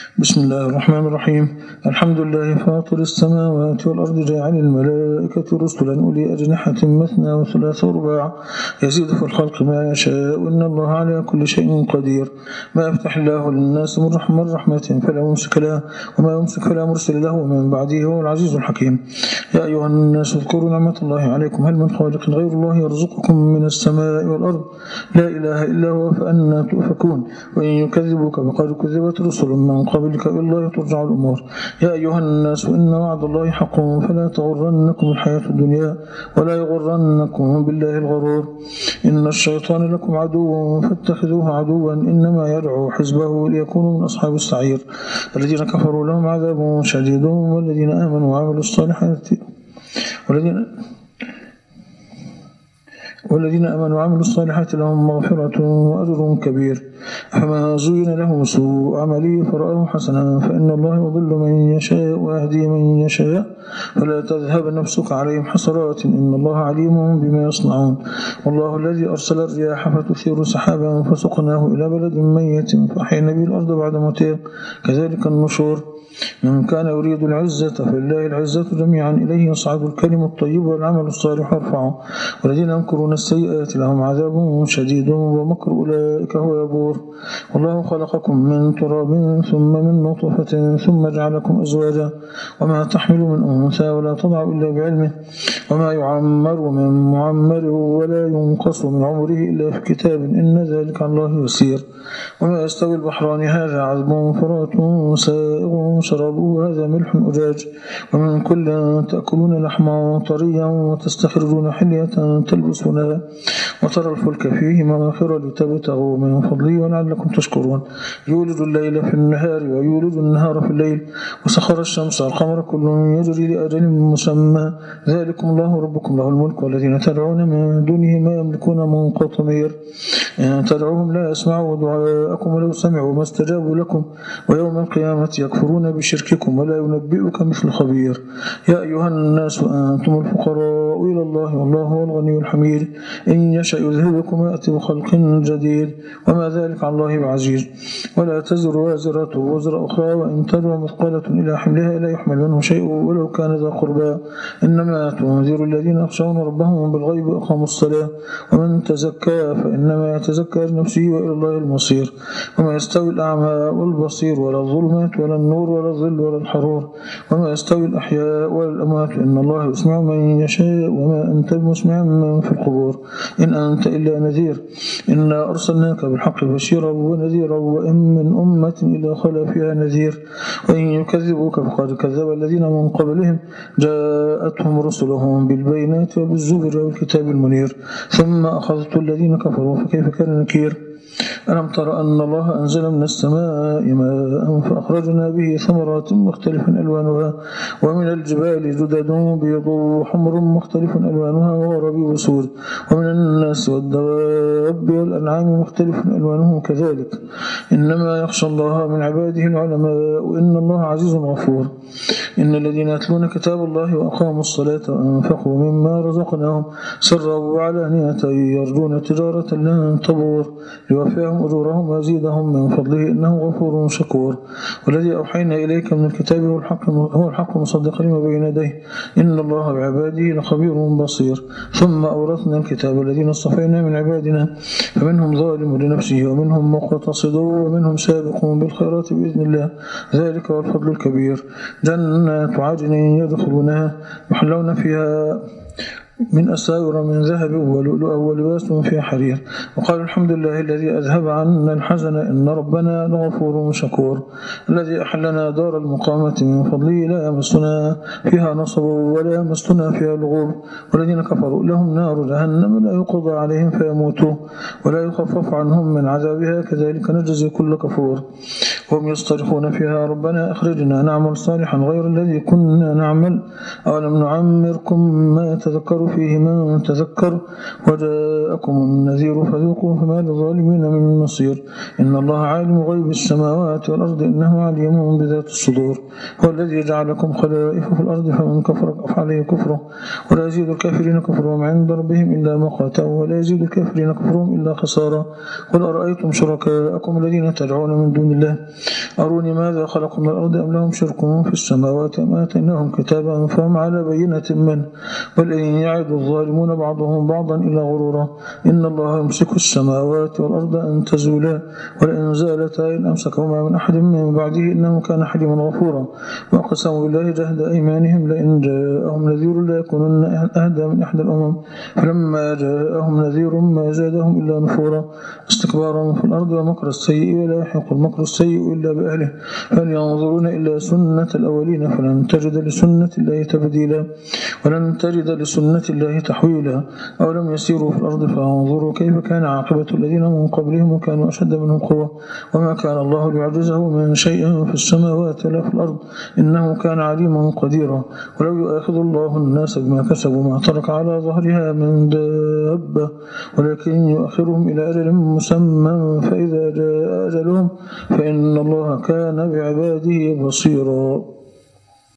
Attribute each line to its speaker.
Speaker 1: بسم الله الرحمن الرحيم. الحمد لله فاطر السماوات والأرض جاعل الملائكة رسلا أولي أجنحة مثنى وثلاث ورباع يزيد في الخلق ما يشاء إن الله على كل شيء قدير. ما يفتح الله للناس من رحمة فلا ممسك لها وما يمسك فلا مرسل له ومن بعده هو العزيز الحكيم. يا أيها الناس اذكروا نعمة الله عليكم هل من خالق غير الله يرزقكم من السماء والأرض لا إله إلا هو فأنى تؤفكون. وإن يكذبوك فقد كذبت رسل من قبلك إلا ترجع الأمور. يا أيها الناس إن وعد الله حق فلا تغرنكم الحياة الدنيا ولا يغرنكم بالله الغرور. إن الشيطان لكم عدو فاتخذوه عدوا إنما يدعو حزبه ليكونوا من أصحاب السعير. الذين كفروا لهم عذاب شديد والذين آمنوا وعملوا الصالحات والذين آمنوا وعملوا الصالحات لهم مغفرة وأجر كبير. فما زين لهم سوء عملي فرآه حسنا فإن الله يضل من يشاء ويهدي من يشاء فلا تذهب نفسك عليهم حسرات إن الله عليم بما يصنعون. والله الذي أرسل الرياح فتثير سحابا فسقناه إلى بلد ميت فأحيينا به الأرض بعد موتها كذلك النشور. من كان يريد العزة فلله العزة جميعا إليه يصعد الكلم الطيب والعمل الصالح يرفعه والذين يمكرون السيئات لهم عذاب شديد ومكر أولئك هو يبور. والله خلقكم من تراب ثم من نطفة ثم جعلكم أزواجا وما تحمل من أنثى ولا تضع إلا بعلمه وما يعمر من معمر ولا ينقص من عمره إلا في كتاب إن ذلك عن الله يسير. وما يستوي البحران هذا عذب فرات سائغ شرابه هذا ملح أجاج ومن كل تأكلون لحما طريا وتستخرجون حلية تلبسونها وترى الفلك فيه مواخر لتبتغوا من فضله ولعلكم تشكرون. يولد الليل في النهار ويولد النهار في الليل وسخر الشمس والقمر كل يجري لأجل مسمى ذلكم الله ربكم له الملك والذين تدعون من دونه ما يملكون من قطمير إن تدعوهم لا يسمعوا دعاءكم ولو سمعوا ما استجابوا لكم ويوم القيامة يكفرون بشرككم ولا ينبئك مثل خبير. يا أيها الناس أنتم الفقراء إلى الله والله هو الغني الحميد إن يشأ يذهبكم ويأتي بخلق جديد وما ذلك على الله بعزيز. ولا تزر وازرة وزر أخرى وإن تدع مثقلة إلى حملها لا يحمل منه شيء ولو كان ذا قربى إنما تنذر الذين يخشون ربهم بالغيب وأقاموا الصلاة ومن تزكى فإنما يتزكى لنفسه وإلى الله المصير. وما يستوي الأعمى والبصير ولا الظلمات ولا النور ولا الظل ولا الحرور وما يستوي الأحياء ولا الأموات إن الله يسمع من يشاء وما أنت بمسمع من في القبور إن أنت إلا نذير. إنا أرسلناك بالحق بشيرا ونذيرا وإن من أمة إلا خلا فيها نذير. وإن يكذبوك فقد كذب الذين من قبلهم جاءتهم رسلهم بالبينات وبالزبر والكتاب المنير ثم أخذت الذين كفروا فكيف كان نكير. ألم تر أن الله أنزل من السماء ماء فأخرجنا به ثمرات مختلفا ألوانها ومن الجبال جدد بيض وحمر مختلف ألوانها وغرابيب سود ومن الناس والدواب والأنعام مختلف ألوانه كذلك إنما يخشى الله من عباده العلماء وإن الله عزيز غفور. إن الذين يتلون كتاب الله وأقاموا الصلاة وأنفقوا مما رزقناهم سرا وعلانية يرجون تجارة لن تبور ليوفيهم أجورهم ويزيدهم من فضله إنه غفور شكور. والذي أوحينا إليك من الكتاب هو الحق مصدقا لما بين يديه إن الله بعباده لخبير بصير. ثم أورثنا الكتاب الذين اصطفينا من عبادنا فمنهم ظالم لنفسه ومنهم مقتصد ومنهم سابق بالخيرات بإذن الله ذلك هو الفضل الكبير. جنات عدن يدخلونها يحلون فيها من أساور من ذهب ولؤلؤا ولباسهم فيها حرير وقال الحمد لله الذي أذهب عنا الحزن إن ربنا لغفور شكور. الذي أحلنا دار المقامة من فضله لا يمسنا فيها نصب ولا يمسنا فيها لغوب. والذين كفروا لهم نار جهنم لا يقضى عليهم فيموتوا ولا يخفف عنهم من عذابها كذلك نجزي كل كفور. هم يصطرخون فيها ربنا أخرجنا نعمل صالحا غير الذي كنا نعمل أولم نعمركم ما يتذكر فيه من تذكر وجاءكم النذير فذوقوا فما للظالمين من نصير. إن الله عالم غيب السماوات والأرض إنه عليم بذات الصدور. هو الذي جعلكم خلائف في الأرض فمن كفر فعليه كفره ولا يزيد الكافرين كفرهم عند ربهم إلا مقتا ولا يزيد الكافرين كفرهم إلا خسارا. قل أرأيتم شركاءكم الذين تدعون من دون الله أروني ماذا خلقوا من الأرض أم لهم شرك في السماوات أم آتيناهم كتابا فهم على بينة منه بل إن يعد الظالمون بعضهم بعضا إلى غرورا إن الله يمسك السماوات والأرض أن تزولا ولئن زالتا إن أمسكهما من أحد من بعده إنه كان حليما غفورا وأقسموا بالله جهد أيمانهم لئن جاءهم نذير لا يكونن أهدى من إحدى الأمم فلما جاءهم نذير ما زادهم إلا نفورا استكبارا في الأرض ومكر السيء ولا يحق المكر السيء إلا بأهله هل ينظرون إلا سنة الأولين فلن تجد لسنة الله تبديلا ولن تجد لسنة الله تحويلا أولم يسيروا في الأرض فانظروا كيف كان عاقبة الذين من قبلهم وكانوا أشد منهم قوة وما كان الله ليعجزه من شيء في السماوات ولا في الأرض إنه كان عليما قديرا ولو يؤاخذ الله الناس بما كسبوا ما ترك على ظهرها من دابة ولكن يؤخرهم إلى أجل مسمى فإذا جاء أجلهم فإن الله كان بعباده بصيرا